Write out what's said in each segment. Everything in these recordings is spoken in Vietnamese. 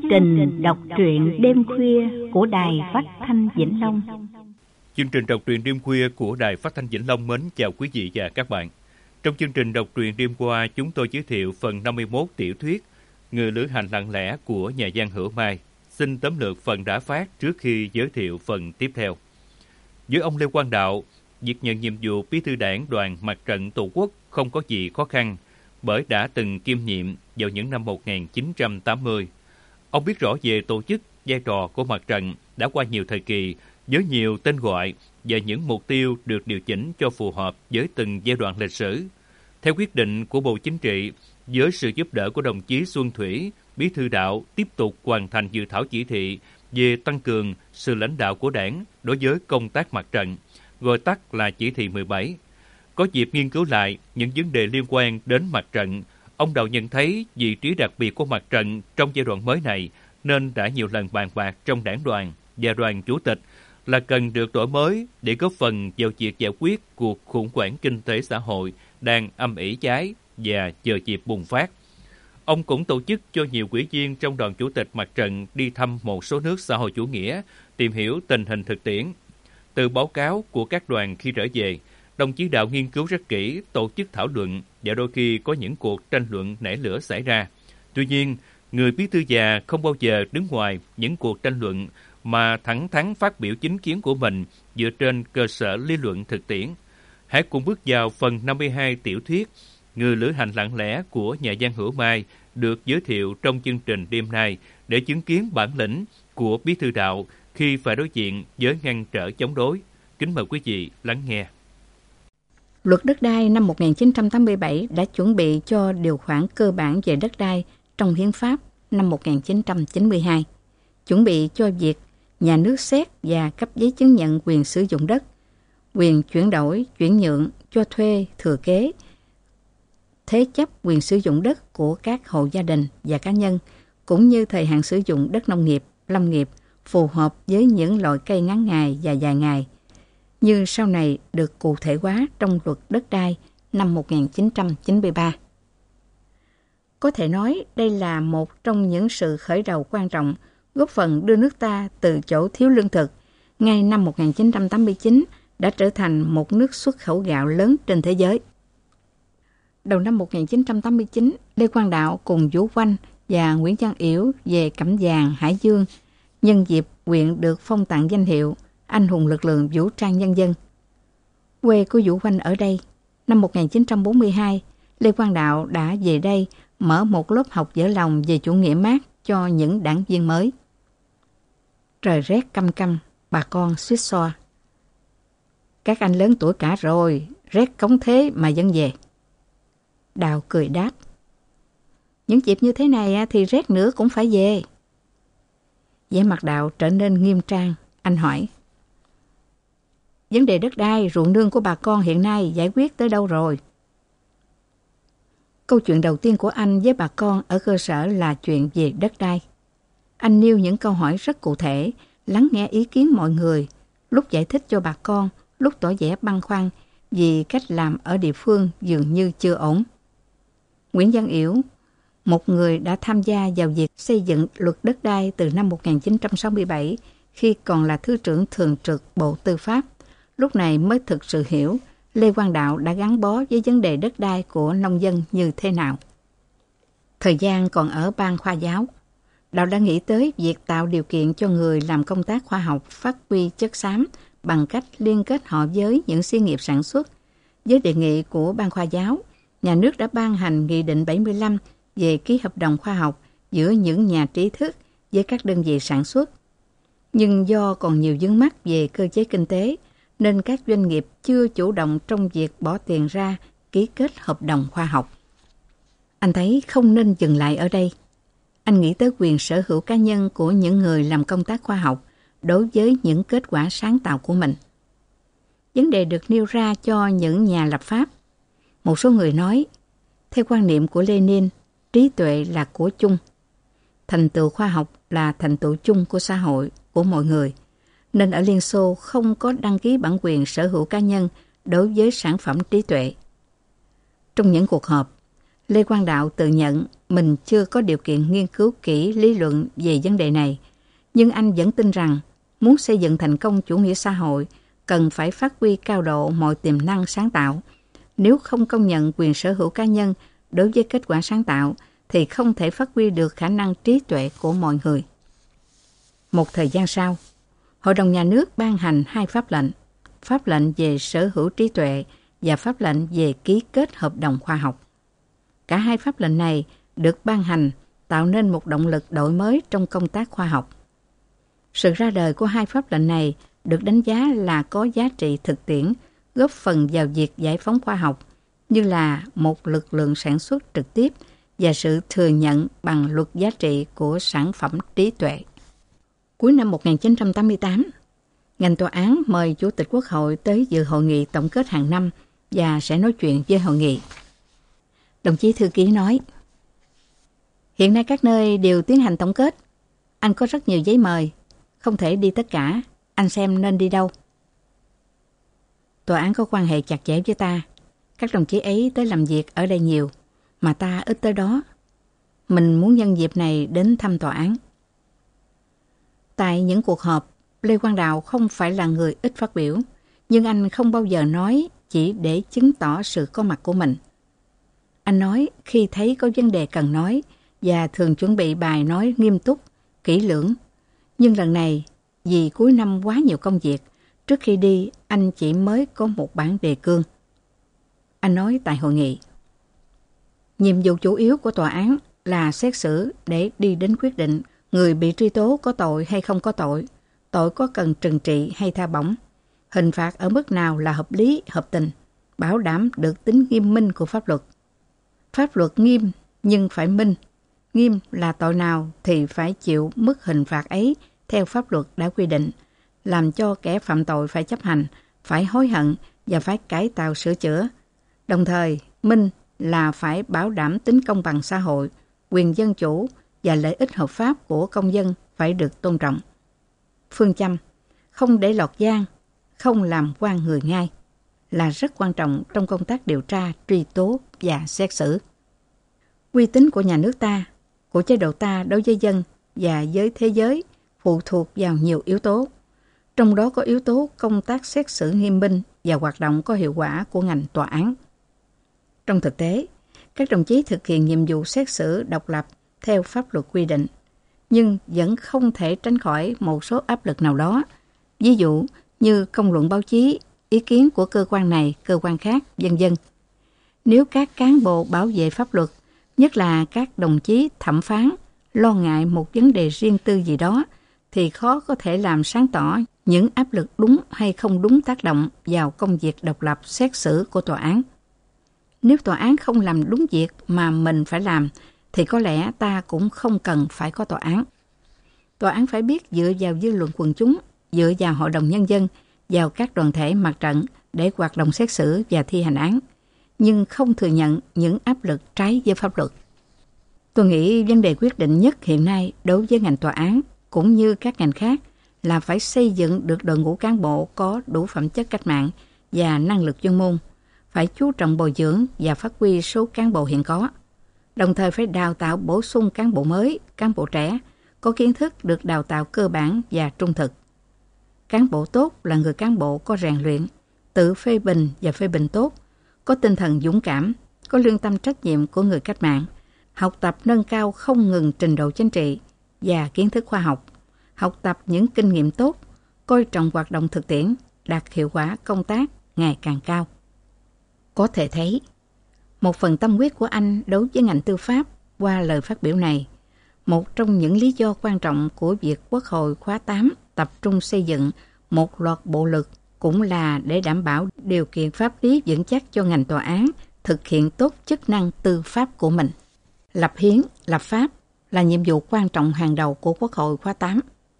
trình đọc truyện đêm khuya của Đài Phát thanh Vĩnh Long. Chương trình đọc truyện đêm khuya của Đài Phát thanh Vĩnh Long mến chào quý vị và các bạn. Trong chương trình đọc truyện đêm qua, chúng tôi giới thiệu phần 51 tiểu thuyết Người lữ hành lặng lẽ của nhà văn Hữu Mai. Xin tóm lược phần đã phát trước khi giới thiệu phần tiếp theo. Với ông Lê Quang Đạo, việc nhận nhiệm vụ Bí thư Đảng Đoàn Mặt trận Tổ quốc không có gì khó khăn, bởi đã từng kiêm nhiệm vào những năm 1980. Ông biết rõ về tổ chức, vai trò của mặt trận đã qua nhiều thời kỳ, với nhiều tên gọi và những mục tiêu được điều chỉnh cho phù hợp với từng giai đoạn lịch sử. Theo quyết định của Bộ Chính trị, với sự giúp đỡ của đồng chí Xuân Thủy, Bí thư Đạo tiếp tục hoàn thành dự thảo chỉ thị về tăng cường sự lãnh đạo của Đảng đối với công tác mặt trận, gọi tắt là chỉ thị 17. Có dịp nghiên cứu lại những vấn đề liên quan đến mặt trận, ông Đạo nhận thấy vị trí đặc biệt của mặt trận trong giai đoạn mới này nên đã nhiều lần bàn bạc trong đảng đoàn và đoàn chủ tịch là cần được đổi mới để góp phần vào việc giải quyết cuộc khủng hoảng kinh tế xã hội đang âm ỉ cháy và chờ dịp bùng phát. Ông cũng tổ chức cho nhiều ủy viên trong đoàn chủ tịch mặt trận đi thăm một số nước xã hội chủ nghĩa, tìm hiểu tình hình thực tiễn. Từ báo cáo của các đoàn khi trở về, đồng chí Đạo nghiên cứu rất kỹ, tổ chức thảo luận và đôi khi có những cuộc tranh luận nảy lửa xảy ra. Tuy nhiên, người bí thư già không bao giờ đứng ngoài những cuộc tranh luận mà thẳng thắn phát biểu chính kiến của mình dựa trên cơ sở lý luận thực tiễn. Hãy cùng bước vào phần 52 tiểu thuyết Người lữ hành lặng lẽ của nhà văn Hữu Mai được giới thiệu trong chương trình đêm nay để chứng kiến bản lĩnh của Bí thư Đạo khi phải đối diện với ngăn trở chống đối. Kính mời quý vị lắng nghe. Luật đất đai năm 1987 đã chuẩn bị cho điều khoản cơ bản về đất đai trong hiến pháp năm 1992, chuẩn bị cho việc nhà nước xét và cấp giấy chứng nhận quyền sử dụng đất, quyền chuyển đổi, chuyển nhượng, cho thuê, thừa kế, thế chấp quyền sử dụng đất của các hộ gia đình và cá nhân, cũng như thời hạn sử dụng đất nông nghiệp, lâm nghiệp phù hợp với những loại cây ngắn ngày và dài ngày, như sau này được cụ thể hóa trong luật đất đai năm 1993. Có thể nói đây là một trong những sự khởi đầu quan trọng góp phần đưa nước ta từ chỗ thiếu lương thực ngay năm 1989 đã trở thành một nước xuất khẩu gạo lớn trên thế giới. Đầu năm 1989, Lê Quang Đạo cùng Vũ Oanh và Nguyễn Văn Yểu về Cẩm Giàng, Hải Dương, nhân dịp huyện được phong tặng danh hiệu Anh hùng lực lượng vũ trang nhân dân. Quê của Vũ Oanh ở đây. Năm 1942, Lê Quang Đạo đã về đây mở một lớp học dở lòng về chủ nghĩa Mác cho những đảng viên mới. Trời rét căm căm, bà con suýt xoa. Các anh lớn tuổi cả rồi, rét cống thế mà vẫn về. Đạo cười đáp. Những dịp như thế này thì rét nữa cũng phải về. Vẻ mặt Đạo trở nên nghiêm trang. Anh hỏi. Vấn đề đất đai, ruộng nương của bà con hiện nay giải quyết tới đâu rồi? Câu chuyện đầu tiên của anh với bà con ở cơ sở là chuyện về đất đai. Anh nêu những câu hỏi rất cụ thể, lắng nghe ý kiến mọi người, lúc giải thích cho bà con, lúc tỏ vẻ băn khoăn vì cách làm ở địa phương dường như chưa ổn. Nguyễn Văn Yểu, một người đã tham gia vào việc xây dựng luật đất đai từ năm 1967 khi còn là Thứ trưởng Thường trực Bộ Tư pháp, lúc này mới thực sự hiểu Lê Quang Đạo đã gắn bó với vấn đề đất đai của nông dân như thế nào. Thời gian còn ở ban khoa giáo, Đạo đã nghĩ tới việc tạo điều kiện cho người làm công tác khoa học phát huy chất xám bằng cách liên kết họ với những xí nghiệp sản xuất. Với đề nghị của ban khoa giáo, nhà nước đã ban hành Nghị định 75 về ký hợp đồng khoa học giữa những nhà trí thức với các đơn vị sản xuất. Nhưng do còn nhiều vướng mắc về cơ chế kinh tế, nên các doanh nghiệp chưa chủ động trong việc bỏ tiền ra ký kết hợp đồng khoa học. Anh thấy không nên dừng lại ở đây. Anh nghĩ tới quyền sở hữu cá nhân của những người làm công tác khoa học đối với những kết quả sáng tạo của mình. Vấn đề được nêu ra cho những nhà lập pháp. Một số người nói, theo quan niệm của Lenin, trí tuệ là của chung. Thành tựu khoa học là thành tựu chung của xã hội, của mọi người. Nên ở Liên Xô không có đăng ký bản quyền sở hữu cá nhân đối với sản phẩm trí tuệ. Trong những cuộc họp, Lê Quang Đạo tự nhận mình chưa có điều kiện nghiên cứu kỹ lý luận về vấn đề này, nhưng anh vẫn tin rằng muốn xây dựng thành công chủ nghĩa xã hội cần phải phát huy cao độ mọi tiềm năng sáng tạo. Nếu không công nhận quyền sở hữu cá nhân đối với kết quả sáng tạo, thì không thể phát huy được khả năng trí tuệ của mọi người. Một thời gian sau, Hội đồng Nhà nước ban hành 2 pháp lệnh về sở hữu trí tuệ và pháp lệnh về ký kết hợp đồng khoa học. Cả 2 pháp lệnh này được ban hành tạo nên một động lực đổi mới trong công tác khoa học. Sự ra đời của 2 pháp lệnh này được đánh giá là có giá trị thực tiễn, góp phần vào việc giải phóng khoa học như là một lực lượng sản xuất trực tiếp và sự thừa nhận bằng luật giá trị của sản phẩm trí tuệ. Cuối năm 1988, ngành tòa án mời Chủ tịch Quốc hội tới dự hội nghị tổng kết hàng năm và sẽ nói chuyện với hội nghị. Đồng chí thư ký nói, hiện nay các nơi đều tiến hành tổng kết. Anh có rất nhiều giấy mời, không thể đi tất cả. Anh xem nên đi đâu? Tòa án có quan hệ chặt chẽ với ta. Các đồng chí ấy tới làm việc ở đây nhiều, mà ta ít tới đó. Mình muốn nhân dịp này đến thăm tòa án. Tại những cuộc họp, Lê Quang Đạo không phải là người ít phát biểu, nhưng anh không bao giờ nói chỉ để chứng tỏ sự có mặt của mình. Anh nói khi thấy có vấn đề cần nói và thường chuẩn bị bài nói nghiêm túc, kỹ lưỡng. Nhưng lần này, vì cuối năm quá nhiều công việc, trước khi đi anh chỉ mới có một bản đề cương. Anh nói tại hội nghị, nhiệm vụ chủ yếu của tòa án là xét xử để đi đến quyết định người bị truy tố có tội hay không có tội, tội có cần trừng trị hay tha bổng, hình phạt ở mức nào là hợp lý, hợp tình, bảo đảm được tính nghiêm minh của pháp luật. Pháp luật nghiêm nhưng phải minh. Nghiêm là tội nào thì phải chịu mức hình phạt ấy theo pháp luật đã quy định, làm cho kẻ phạm tội phải chấp hành, phải hối hận và phải cải tạo sửa chữa. Đồng thời, minh là phải bảo đảm tính công bằng xã hội, quyền dân chủ và lợi ích hợp pháp của công dân phải được tôn trọng. Phương châm, không để lọt giang, không làm oan người ngai, là rất quan trọng trong công tác điều tra, truy tố và xét xử. Uy tín của nhà nước ta, của chế độ ta đối với dân và với thế giới phụ thuộc vào nhiều yếu tố. Trong đó có yếu tố công tác xét xử nghiêm minh và hoạt động có hiệu quả của ngành tòa án. Trong thực tế, các đồng chí thực hiện nhiệm vụ xét xử độc lập theo pháp luật quy định, nhưng vẫn không thể tránh khỏi một số áp lực nào đó, ví dụ như công luận báo chí, ý kiến của cơ quan này, cơ quan khác, vân vân. Nếu các cán bộ bảo vệ pháp luật, nhất là các đồng chí thẩm phán, lo ngại một vấn đề riêng tư gì đó, thì khó có thể làm sáng tỏ những áp lực đúng hay không đúng tác động vào công việc độc lập xét xử của tòa án. Nếu tòa án không làm đúng việc mà mình phải làm, thì có lẽ ta cũng không cần phải có tòa án. Tòa án phải biết dựa vào dư luận quần chúng, dựa vào Hội đồng Nhân dân, vào các đoàn thể mặt trận để hoạt động xét xử và thi hành án, nhưng không thừa nhận những áp lực trái với pháp luật. Tôi nghĩ vấn đề quyết định nhất hiện nay đối với ngành tòa án cũng như các ngành khác là phải xây dựng được đội ngũ cán bộ có đủ phẩm chất cách mạng và năng lực chuyên môn, phải chú trọng bồi dưỡng và phát huy số cán bộ hiện có, đồng thời phải đào tạo bổ sung cán bộ mới, cán bộ trẻ, có kiến thức được đào tạo cơ bản và trung thực. Cán bộ tốt là người cán bộ có rèn luyện, tự phê bình và phê bình tốt, có tinh thần dũng cảm, có lương tâm trách nhiệm của người cách mạng, học tập nâng cao không ngừng trình độ chính trị và kiến thức khoa học, học tập những kinh nghiệm tốt, coi trọng hoạt động thực tiễn, đạt hiệu quả công tác ngày càng cao. Có thể thấy, một phần tâm huyết của anh đối với ngành tư pháp qua lời phát biểu này, một trong những lý do quan trọng của việc Quốc hội khóa 8 tập trung xây dựng một loạt bộ luật cũng là để đảm bảo điều kiện pháp lý vững chắc cho ngành tòa án thực hiện tốt chức năng tư pháp của mình. Lập hiến, lập pháp là nhiệm vụ quan trọng hàng đầu của Quốc hội khóa 8.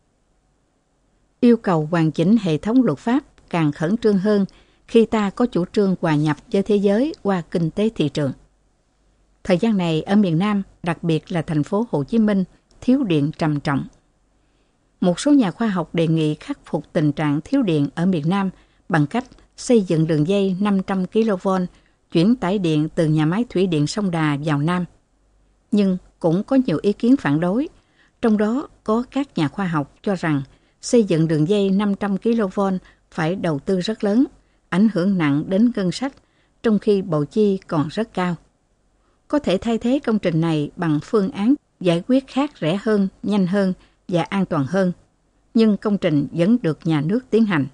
Yêu cầu hoàn chỉnh hệ thống luật pháp càng khẩn trương hơn khi ta có chủ trương hòa nhập với thế giới qua kinh tế thị trường. Thời gian này ở miền Nam, đặc biệt là thành phố Hồ Chí Minh, thiếu điện trầm trọng. Một số nhà khoa học đề nghị khắc phục tình trạng thiếu điện ở miền Nam bằng cách xây dựng đường dây 500 kV chuyển tải điện từ nhà máy thủy điện Sông Đà vào Nam. Nhưng cũng có nhiều ý kiến phản đối, trong đó có các nhà khoa học cho rằng xây dựng đường dây 500 kV phải đầu tư rất lớn, ảnh hưởng nặng đến ngân sách, trong khi bộ chi còn rất cao. Có thể thay thế công trình này bằng phương án giải quyết khác rẻ hơn, nhanh hơn và an toàn hơn, nhưng công trình vẫn được nhà nước tiến hành.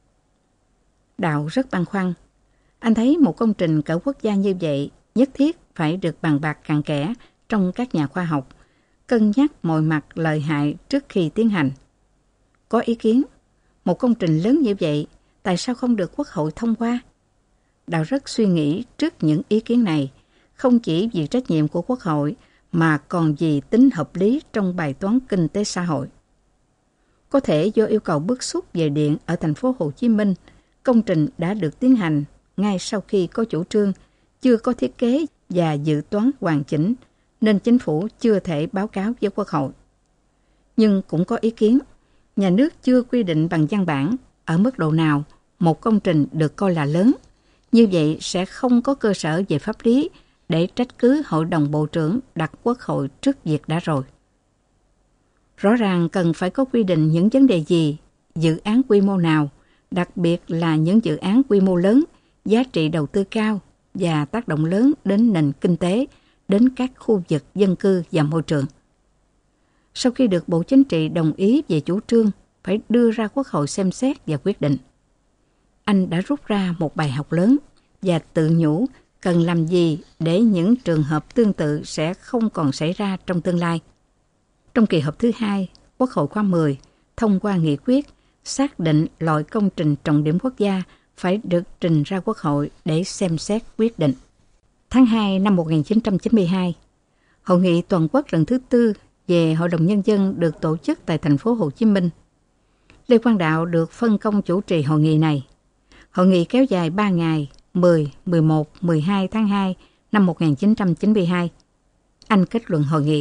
Đạo rất băn khoăn. Anh thấy một công trình cỡ quốc gia như vậy nhất thiết phải được bàn bạc cặn kẽ trong các nhà khoa học, cân nhắc mọi mặt lợi hại trước khi tiến hành. Có ý kiến, một công trình lớn như vậy, tại sao không được Quốc hội thông qua? Đạo rất suy nghĩ trước những ý kiến này, không chỉ vì trách nhiệm của Quốc hội, mà còn vì tính hợp lý trong bài toán kinh tế xã hội. Có thể do yêu cầu bức xúc về điện ở thành phố Hồ Chí Minh, công trình đã được tiến hành ngay sau khi có chủ trương, chưa có thiết kế và dự toán hoàn chỉnh, nên chính phủ chưa thể báo cáo với Quốc hội. Nhưng cũng có ý kiến, nhà nước chưa quy định bằng văn bản ở mức độ nào một công trình được coi là lớn. Như vậy sẽ không có cơ sở về pháp lý để trách cứ Hội đồng Bộ trưởng đặt Quốc hội trước việc đã rồi. Rõ ràng cần phải có quy định những vấn đề gì, dự án quy mô nào, đặc biệt là những dự án quy mô lớn, giá trị đầu tư cao và tác động lớn đến nền kinh tế, đến các khu vực dân cư và môi trường. Sau khi được Bộ Chính trị đồng ý về chủ trương, phải đưa ra Quốc hội xem xét và quyết định. Anh đã rút ra một bài học lớn và tự nhủ cần làm gì để những trường hợp tương tự sẽ không còn xảy ra trong tương lai. Trong kỳ họp thứ 2, Quốc hội khóa 10 thông qua nghị quyết xác định loại công trình trọng điểm quốc gia phải được trình ra Quốc hội để xem xét quyết định. Tháng 2 năm 1992, Hội nghị toàn quốc lần thứ 4 về Hội đồng Nhân dân được tổ chức tại thành phố Hồ Chí Minh. Lê Quang Đạo được phân công chủ trì hội nghị này. Hội nghị kéo dài 3 ngày, 10, 11, 12 tháng 2 năm 1992. Anh kết luận hội nghị.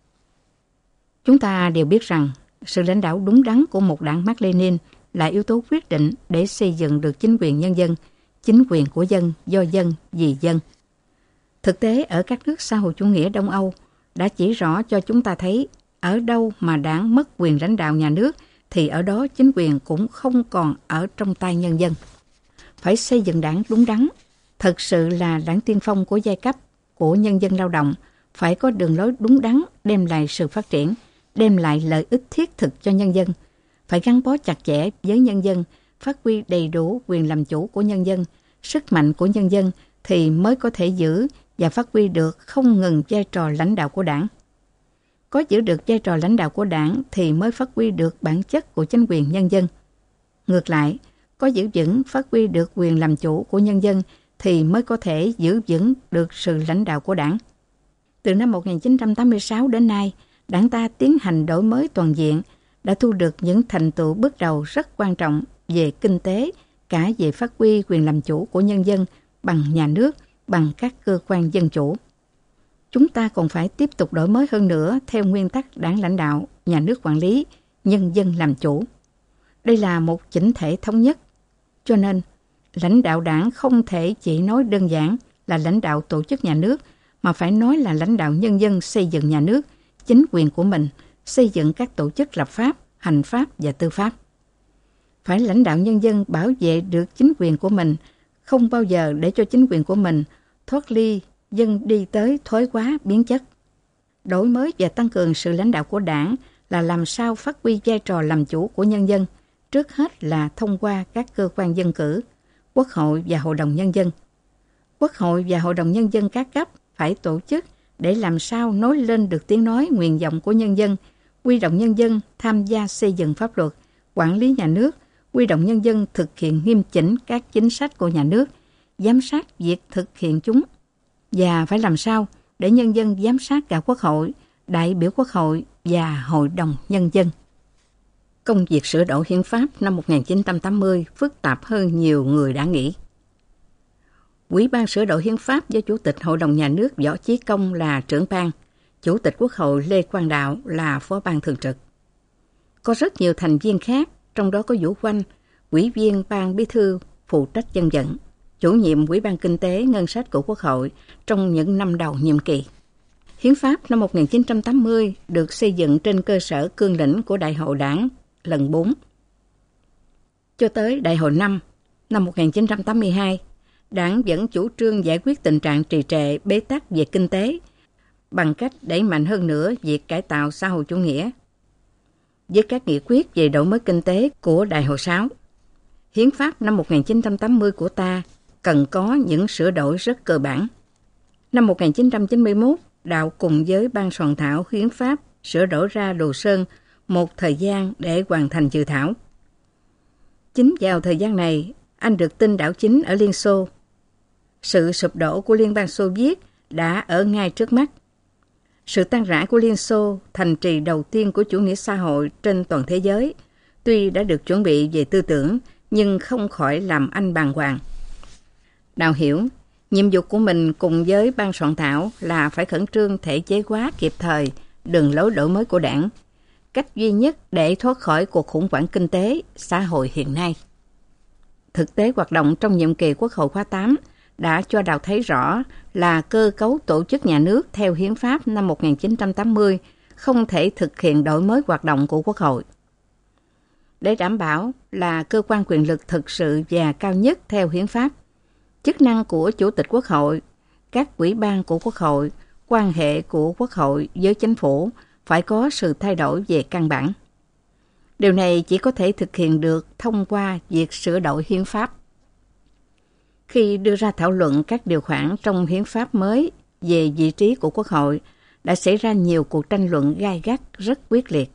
Chúng ta đều biết rằng sự lãnh đạo đúng đắn của một đảng Mác Lênin là yếu tố quyết định để xây dựng được chính quyền nhân dân, chính quyền của dân, do dân, vì dân. Thực tế ở các nước xã hội chủ nghĩa Đông Âu đã chỉ rõ cho chúng ta thấy ở đâu mà đảng mất quyền lãnh đạo nhà nước thì ở đó chính quyền cũng không còn ở trong tay nhân dân. Phải xây dựng đảng đúng đắn, thực sự là đảng tiên phong của giai cấp, của nhân dân lao động, phải có đường lối đúng đắn đem lại sự phát triển, đem lại lợi ích thiết thực cho nhân dân, phải gắn bó chặt chẽ với nhân dân, phát huy đầy đủ quyền làm chủ của nhân dân, sức mạnh của nhân dân thì mới có thể giữ và phát huy được không ngừng vai trò lãnh đạo của đảng. Có giữ được vai trò lãnh đạo của đảng thì mới phát huy được bản chất của chính quyền nhân dân. Ngược lại, có giữ vững phát huy được quyền làm chủ của nhân dân thì mới có thể giữ vững được sự lãnh đạo của đảng. Từ năm 1986 đến nay, đảng ta tiến hành đổi mới toàn diện, đã thu được những thành tựu bước đầu rất quan trọng về kinh tế, cả về phát huy quyền làm chủ của nhân dân bằng nhà nước, bằng các cơ quan dân chủ. Chúng ta còn phải tiếp tục đổi mới hơn nữa theo nguyên tắc đảng lãnh đạo, nhà nước quản lý, nhân dân làm chủ. Đây là một chỉnh thể thống nhất. Cho nên, lãnh đạo đảng không thể chỉ nói đơn giản là lãnh đạo tổ chức nhà nước, mà phải nói là lãnh đạo nhân dân xây dựng nhà nước, chính quyền của mình, xây dựng các tổ chức lập pháp, hành pháp và tư pháp. Phải lãnh đạo nhân dân bảo vệ được chính quyền của mình, không bao giờ để cho chính quyền của mình thoát ly dân đi tới thoái hóa biến chất. Đổi mới và tăng cường sự lãnh đạo của đảng là làm sao phát huy vai trò làm chủ của nhân dân, trước hết là thông qua các cơ quan dân cử, Quốc hội và Hội đồng Nhân dân. Quốc hội và Hội đồng Nhân dân các cấp phải tổ chức để làm sao nói lên được tiếng nói nguyện vọng của nhân dân, huy động nhân dân tham gia xây dựng pháp luật, quản lý nhà nước, huy động nhân dân thực hiện nghiêm chỉnh các chính sách của nhà nước, giám sát việc thực hiện chúng. Và phải làm sao để nhân dân giám sát cả Quốc hội, đại biểu Quốc hội và Hội đồng Nhân dân. Công việc sửa đổi hiến pháp năm 1980 phức tạp hơn nhiều người đã nghĩ. Ủy ban sửa đổi hiến pháp do Chủ tịch Hội đồng Nhà nước Võ Chí Công là trưởng ban, Chủ tịch Quốc hội Lê Quang Đạo là phó ban thường trực. Có rất nhiều thành viên khác, trong đó có Vũ Quanh, Ủy viên Ban Bí thư phụ trách dân vận, chủ nhiệm Ủy ban Kinh tế Ngân sách của Quốc hội trong những năm đầu nhiệm kỳ. Hiến pháp năm 1980 được xây dựng trên cơ sở cương lĩnh của Đại hội Đảng lần 4. Cho tới Đại hội 5 năm 1982, Đảng vẫn chủ trương giải quyết tình trạng trì trệ bế tắc về kinh tế bằng cách đẩy mạnh hơn nữa việc cải tạo xã hội chủ nghĩa. Với các nghị quyết về đổi mới kinh tế của Đại hội 6, Hiến pháp năm 1980 của ta cần có những sửa đổi rất cơ bản. Năm 1991, Đạo cùng với ban soạn thảo Hiến pháp sửa đổi ra Đồ Sơn một thời gian để hoàn thành dự thảo. Chính vào thời gian này, anh được tin đảo chính ở Liên Xô. Sự sụp đổ của Liên bang Xô Viết đã ở ngay trước mắt. Sự tan rã của Liên Xô, thành trì đầu tiên của chủ nghĩa xã hội trên toàn thế giới, tuy đã được chuẩn bị về tư tưởng, nhưng không khỏi làm anh bàng hoàng. Đạo hiểu, nhiệm vụ của mình cùng với ban soạn thảo là phải khẩn trương thể chế hóa kịp thời đường lối đổi mới của Đảng, cách duy nhất để thoát khỏi cuộc khủng hoảng kinh tế, xã hội hiện nay. Thực tế hoạt động trong nhiệm kỳ Quốc hội khóa 8 đã cho Đạo thấy rõ là cơ cấu tổ chức nhà nước theo Hiến pháp năm 1980 không thể thực hiện đổi mới hoạt động của Quốc hội. Để đảm bảo là cơ quan quyền lực thực sự và cao nhất theo Hiến pháp, chức năng của Chủ tịch Quốc hội, các ủy ban của Quốc hội, quan hệ của Quốc hội với chính phủ phải có sự thay đổi về căn bản. Điều này chỉ có thể thực hiện được thông qua việc sửa đổi hiến pháp. Khi đưa ra thảo luận các điều khoản trong hiến pháp mới về vị trí của Quốc hội, đã xảy ra nhiều cuộc tranh luận gay gắt rất quyết liệt.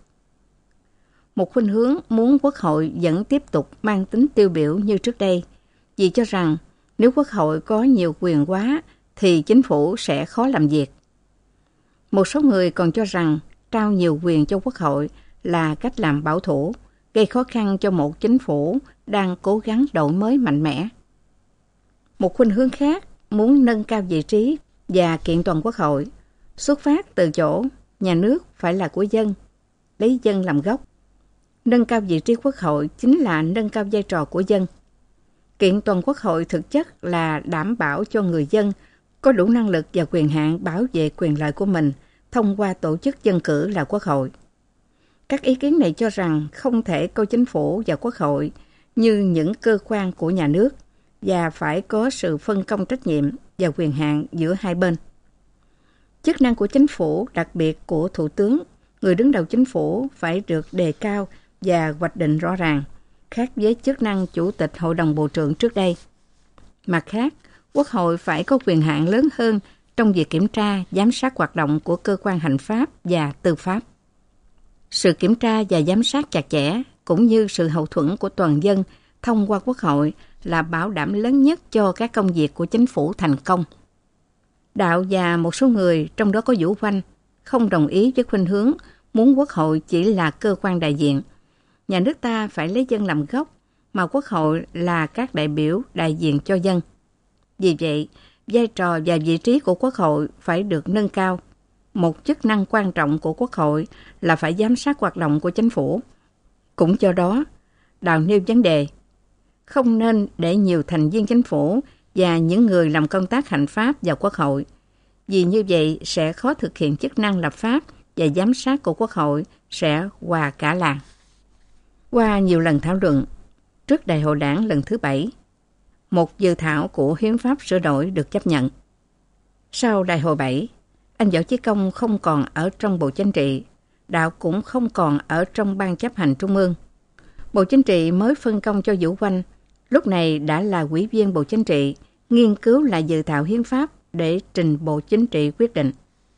Một khuynh hướng muốn Quốc hội vẫn tiếp tục mang tính tiêu biểu như trước đây, vì cho rằng nếu Quốc hội có nhiều quyền quá thì chính phủ sẽ khó làm việc. Một số người còn cho rằng trao nhiều quyền cho Quốc hội là cách làm bảo thủ, gây khó khăn cho một chính phủ đang cố gắng đổi mới mạnh mẽ. Một khuynh hướng khác muốn nâng cao vị trí và kiện toàn Quốc hội, xuất phát từ chỗ nhà nước phải là của dân, lấy dân làm gốc. Nâng cao vị trí Quốc hội chính là nâng cao vai trò của dân. Kiện toàn Quốc hội thực chất là đảm bảo cho người dân có đủ năng lực và quyền hạn bảo vệ quyền lợi của mình thông qua tổ chức dân cử là Quốc hội. Các ý kiến này cho rằng không thể coi chính phủ và Quốc hội như những cơ quan của nhà nước và phải có sự phân công trách nhiệm và quyền hạn giữa hai bên. Chức năng của chính phủ, đặc biệt của Thủ tướng, người đứng đầu chính phủ phải được đề cao và hoạch định rõ ràng, khác với chức năng Chủ tịch Hội đồng Bộ trưởng trước đây. Mặt khác, Quốc hội phải có quyền hạn lớn hơn trong việc kiểm tra, giám sát hoạt động của cơ quan hành pháp và tư pháp. Sự kiểm tra và giám sát chặt chẽ, cũng như sự hậu thuẫn của toàn dân thông qua Quốc hội là bảo đảm lớn nhất cho các công việc của chính phủ thành công. Đạo và một số người, trong đó có Vũ Oanh, không đồng ý với khuynh hướng muốn Quốc hội chỉ là cơ quan đại diện. Nhà nước ta phải lấy dân làm gốc, mà Quốc hội là các đại biểu đại diện cho dân. Vì vậy, vai trò và vị trí của Quốc hội phải được nâng cao. Một chức năng quan trọng của Quốc hội là phải giám sát hoạt động của chính phủ. Cũng do đó, Đạo nêu vấn đề không nên để nhiều thành viên chính phủ và những người làm công tác hành pháp vào Quốc hội, vì như vậy sẽ khó thực hiện chức năng lập pháp và giám sát của Quốc hội sẽ hòa cả làng. Qua nhiều lần thảo luận, trước Đại hội Đảng lần thứ 7, một dự thảo của hiến pháp sửa đổi được chấp nhận. Sau Đại hội 7, anh Võ Chí Công không còn ở trong Bộ Chính trị, Đạo cũng không còn ở trong Ban chấp hành Trung ương. Bộ Chính trị mới phân công cho Vũ Oanh, lúc này đã là ủy viên Bộ Chính trị, nghiên cứu lại dự thảo hiến pháp để trình Bộ Chính trị quyết định.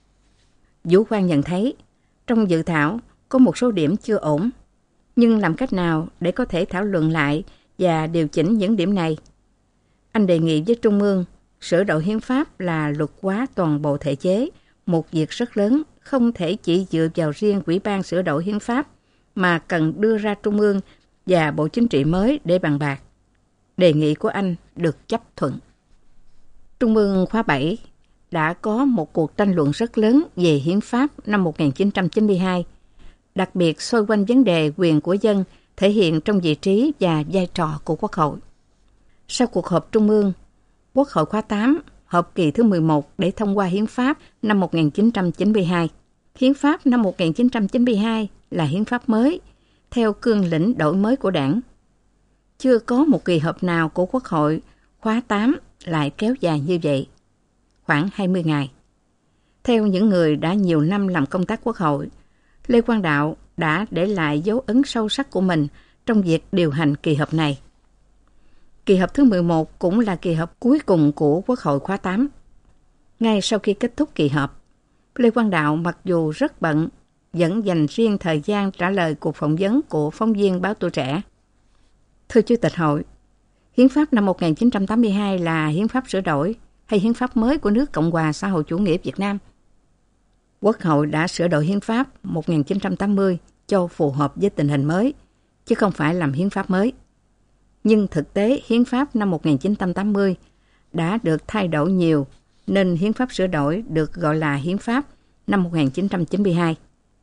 Vũ Oanh nhận thấy, trong dự thảo có một số điểm chưa ổn, nhưng làm cách nào để có thể thảo luận lại và điều chỉnh những điểm này? Anh đề nghị với Trung ương, sửa đổi hiến pháp là luật hóa toàn bộ thể chế, một việc rất lớn, không thể chỉ dựa vào riêng Ủy ban sửa đổi hiến pháp, mà cần đưa ra Trung ương và Bộ Chính trị mới để bàn bạc. Đề nghị của anh được chấp thuận. Trung ương khóa 7 đã có một cuộc tranh luận rất lớn về hiến pháp năm 1992, đặc biệt xoay quanh vấn đề quyền của dân thể hiện trong vị trí và vai trò của Quốc hội. Sau cuộc họp Trung ương, Quốc hội khóa 8 họp kỳ thứ 11 để thông qua Hiến pháp năm 1992. Hiến pháp năm 1992 là hiến pháp mới, theo cương lĩnh đổi mới của Đảng. Chưa có một kỳ họp nào của Quốc hội khóa 8 lại kéo dài như vậy, khoảng 20 ngày. Theo những người đã nhiều năm làm công tác Quốc hội, Lê Quang Đạo đã để lại dấu ấn sâu sắc của mình trong việc điều hành kỳ họp này. Kỳ họp thứ 11 cũng là kỳ họp cuối cùng của Quốc hội khóa 8. Ngay sau khi kết thúc kỳ họp, Lê Quang Đạo mặc dù rất bận, vẫn dành riêng thời gian trả lời cuộc phỏng vấn của phóng viên báo Tuổi Trẻ. Thưa Chủ tịch Hội, Hiến pháp năm 1982 là hiến pháp sửa đổi hay hiến pháp mới của nước Cộng hòa xã hội chủ nghĩa Việt Nam? Quốc hội đã sửa đổi hiến pháp 1980 cho phù hợp với tình hình mới, chứ không phải làm hiến pháp mới. Nhưng thực tế, hiến pháp năm 1980 đã được thay đổi nhiều, nên hiến pháp sửa đổi được gọi là hiến pháp năm 1992.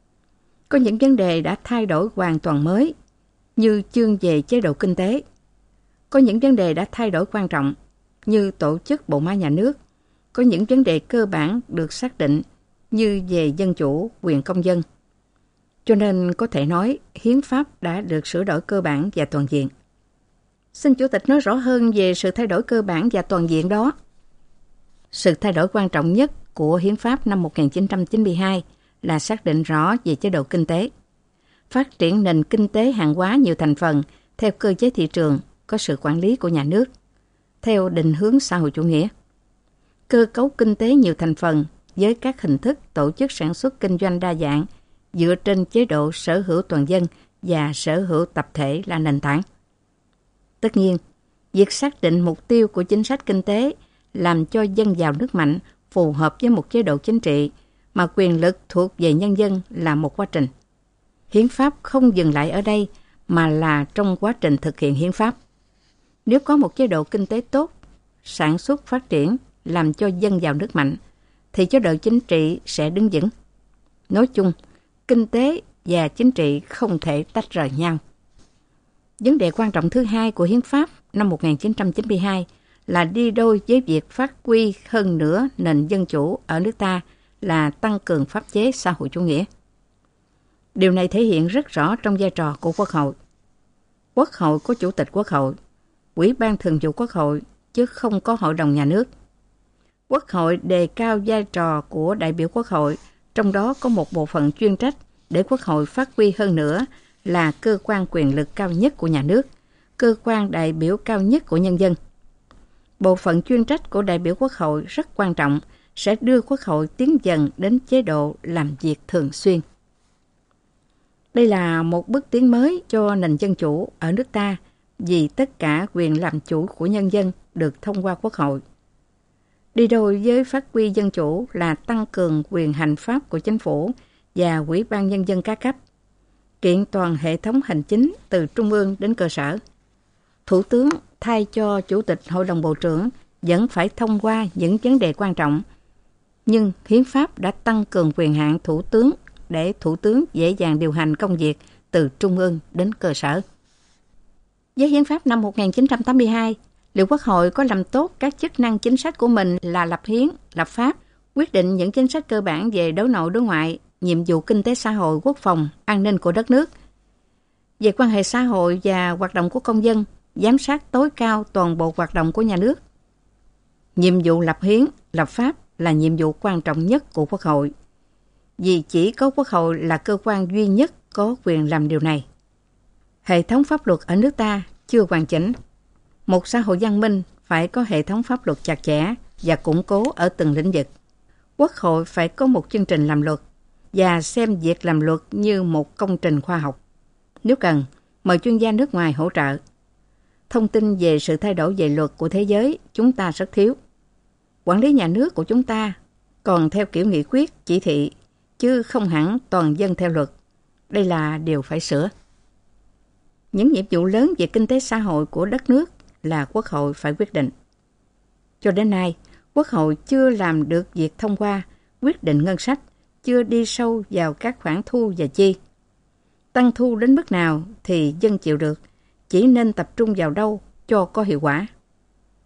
Có những vấn đề đã thay đổi hoàn toàn mới, như chương về chế độ kinh tế. Có những vấn đề đã thay đổi quan trọng, như tổ chức bộ máy nhà nước. Có những vấn đề cơ bản được xác định, như về dân chủ, quyền công dân. Cho nên có thể nói, hiến pháp đã được sửa đổi cơ bản và toàn diện. Xin Chủ tịch nói rõ hơn về sự thay đổi cơ bản và toàn diện đó. Sự thay đổi quan trọng nhất của hiến pháp năm 1992 là xác định rõ về chế độ kinh tế. Phát triển nền kinh tế hàng hóa nhiều thành phần theo cơ chế thị trường, có sự quản lý của nhà nước, theo định hướng xã hội chủ nghĩa. Cơ cấu kinh tế nhiều thành phần với các hình thức tổ chức sản xuất kinh doanh đa dạng dựa trên chế độ sở hữu toàn dân và sở hữu tập thể là nền tảng. Tất nhiên, việc xác định mục tiêu của chính sách kinh tế làm cho dân giàu nước mạnh phù hợp với một chế độ chính trị mà quyền lực thuộc về nhân dân là một quá trình. Hiến pháp không dừng lại ở đây mà là trong quá trình thực hiện hiến pháp. Nếu có một chế độ kinh tế tốt, sản xuất phát triển làm cho dân giàu nước mạnh, thì chế độ chính trị sẽ đứng vững. Nói chung, kinh tế và chính trị không thể tách rời nhau. Vấn đề quan trọng thứ hai của hiến pháp năm 1992 là đi đôi với việc phát huy hơn nữa nền dân chủ ở nước ta là tăng cường pháp chế xã hội chủ nghĩa. Điều này thể hiện rất rõ trong vai trò của Quốc hội. Quốc hội có Chủ tịch Quốc hội, Ủy ban Thường vụ Quốc hội, chứ không có Hội đồng Nhà nước. Quốc hội đề cao vai trò của đại biểu Quốc hội, trong đó có một bộ phận chuyên trách để Quốc hội phát huy hơn nữa là cơ quan quyền lực cao nhất của nhà nước, cơ quan đại biểu cao nhất của nhân dân. Bộ phận chuyên trách của đại biểu Quốc hội rất quan trọng, sẽ đưa Quốc hội tiến dần đến chế độ làm việc thường xuyên. Đây là một bước tiến mới cho nền dân chủ ở nước ta, vì tất cả quyền làm chủ của nhân dân được thông qua Quốc hội. Đi đôi với phát huy dân chủ là tăng cường quyền hành pháp của chính phủ và Ủy ban Nhân dân các cấp, kiện toàn hệ thống hành chính từ trung ương đến cơ sở. Thủ tướng thay cho Chủ tịch Hội đồng Bộ trưởng vẫn phải thông qua những vấn đề quan trọng, nhưng hiến pháp đã tăng cường quyền hạn Thủ tướng để Thủ tướng dễ dàng điều hành công việc từ trung ương đến cơ sở. Với hiến pháp năm 1982, liệu Quốc hội có làm tốt các chức năng chính sách của mình là lập hiến, lập pháp, quyết định những chính sách cơ bản về đối nội đối ngoại, nhiệm vụ kinh tế xã hội, quốc phòng, an ninh của đất nước, về quan hệ xã hội và hoạt động của công dân, giám sát tối cao toàn bộ hoạt động của nhà nước? Nhiệm vụ lập hiến, lập pháp là nhiệm vụ quan trọng nhất của Quốc hội, vì chỉ có Quốc hội là cơ quan duy nhất có quyền làm điều này. Hệ thống pháp luật ở nước ta chưa hoàn chỉnh. Một xã hội văn minh phải có hệ thống pháp luật chặt chẽ và củng cố ở từng lĩnh vực. Quốc hội phải có một chương trình làm luật và xem việc làm luật như một công trình khoa học. Nếu cần, mời chuyên gia nước ngoài hỗ trợ. Thông tin về sự thay đổi về luật của thế giới chúng ta rất thiếu. Quản lý nhà nước của chúng ta còn theo kiểu nghị quyết, chỉ thị, chứ không hẳn toàn dân theo luật. Đây là điều phải sửa. Những nhiệm vụ lớn về kinh tế xã hội của đất nước là Quốc hội phải quyết định. Cho đến nay, Quốc hội chưa làm được việc thông qua, quyết định ngân sách, chưa đi sâu vào các khoản thu và chi. Tăng thu đến mức nào thì dân chịu được, chỉ nên tập trung vào đâu cho có hiệu quả.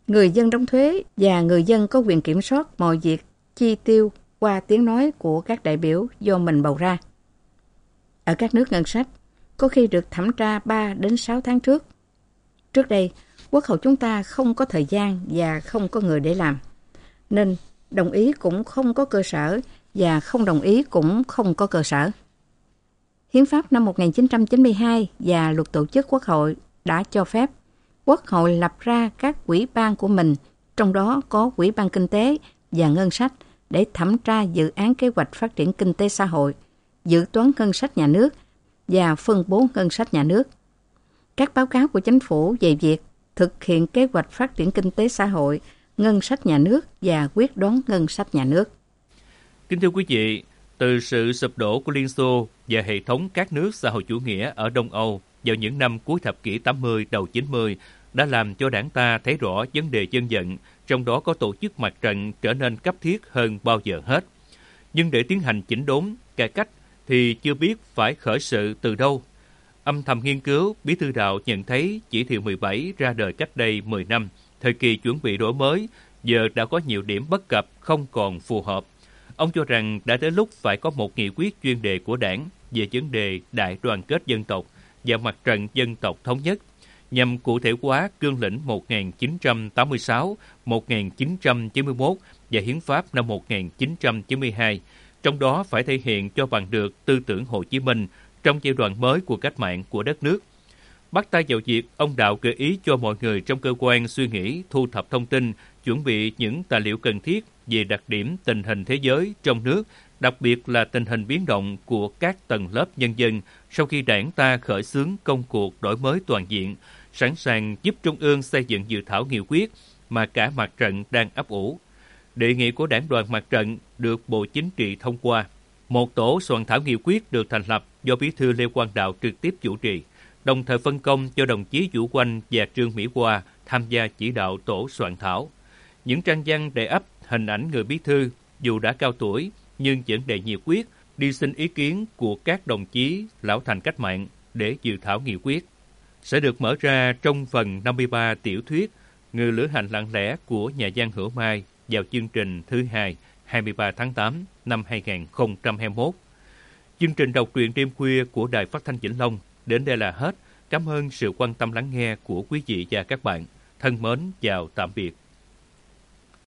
Người dân đóng thuế và người dân có quyền kiểm soát mọi việc chi tiêu qua tiếng nói của các đại biểu do mình bầu ra. Ở các nước ngân sách, có khi được thẩm tra 3 đến 6 tháng trước. Trước đây, Quốc hội chúng ta không có thời gian và không có người để làm, nên đồng ý cũng không có cơ sở và không đồng ý cũng không có cơ sở. Hiến pháp năm 1992 và luật tổ chức Quốc hội đã cho phép Quốc hội lập ra các ủy ban của mình, trong đó có Ủy ban Kinh tế và Ngân sách để thẩm tra dự án kế hoạch phát triển kinh tế xã hội, dự toán ngân sách nhà nước và phân bố ngân sách nhà nước. Các báo cáo của chính phủ về việc thực hiện kế hoạch phát triển kinh tế xã hội, ngân sách nhà nước và quyết toán ngân sách nhà nước. Kính thưa quý vị, từ sự sụp đổ của Liên Xô và hệ thống các nước xã hội chủ nghĩa ở Đông Âu vào những năm cuối thập kỷ 80 đầu 90 đã làm cho đảng ta thấy rõ vấn đề dân vận, trong đó có tổ chức mặt trận trở nên cấp thiết hơn bao giờ hết. Nhưng để tiến hành chỉnh đốn, cải cách thì chưa biết phải khởi sự từ đâu. Âm thầm nghiên cứu, Bí thư Đạo nhận thấy chỉ thị 17 ra đời cách đây 10 năm, thời kỳ chuẩn bị đổi mới, giờ đã có nhiều điểm bất cập không còn phù hợp. Ông cho rằng đã đến lúc phải có một nghị quyết chuyên đề của Đảng về vấn đề đại đoàn kết dân tộc và mặt trận dân tộc thống nhất, nhằm cụ thể hóa cương lĩnh 1986, 1991 và Hiến pháp năm 1992, trong đó phải thể hiện cho bằng được tư tưởng Hồ Chí Minh trong giai đoạn mới của cách mạng của đất nước. Bắt tay vào việc, ông Đạo gợi ý cho mọi người trong cơ quan suy nghĩ, thu thập thông tin, chuẩn bị những tài liệu cần thiết về đặc điểm tình hình thế giới trong nước, đặc biệt là tình hình biến động của các tầng lớp nhân dân sau khi đảng ta khởi xướng công cuộc đổi mới toàn diện, sẵn sàng giúp Trung ương xây dựng dự thảo nghị quyết mà cả mặt trận đang ấp ủ. Đề nghị của Đảng đoàn Mặt trận được Bộ Chính trị thông qua. Một tổ soạn thảo nghị quyết được thành lập do Bí thư Lê Quang Đạo trực tiếp chủ trì, đồng thời phân công cho đồng chí Vũ Oanh và Trương Mỹ Hoa tham gia chỉ đạo tổ soạn thảo. Những trang văn đề ắp hình ảnh người bí thư dù đã cao tuổi nhưng vẫn đầy nhiệt quyết đi xin ý kiến của các đồng chí lão thành cách mạng để dự thảo nghị quyết. Sẽ được mở ra trong phần 53 tiểu thuyết Người lữ hành lặng lẽ của nhà văn Hữu Mai vào chương trình thứ 2, 23 tháng 8 năm 2021. Chương trình đọc truyện đêm khuya của Đài Phát thanh Vĩnh Long đến đây là hết. Cảm ơn sự quan tâm lắng nghe của quý vị và các bạn. Thân mến chào tạm biệt.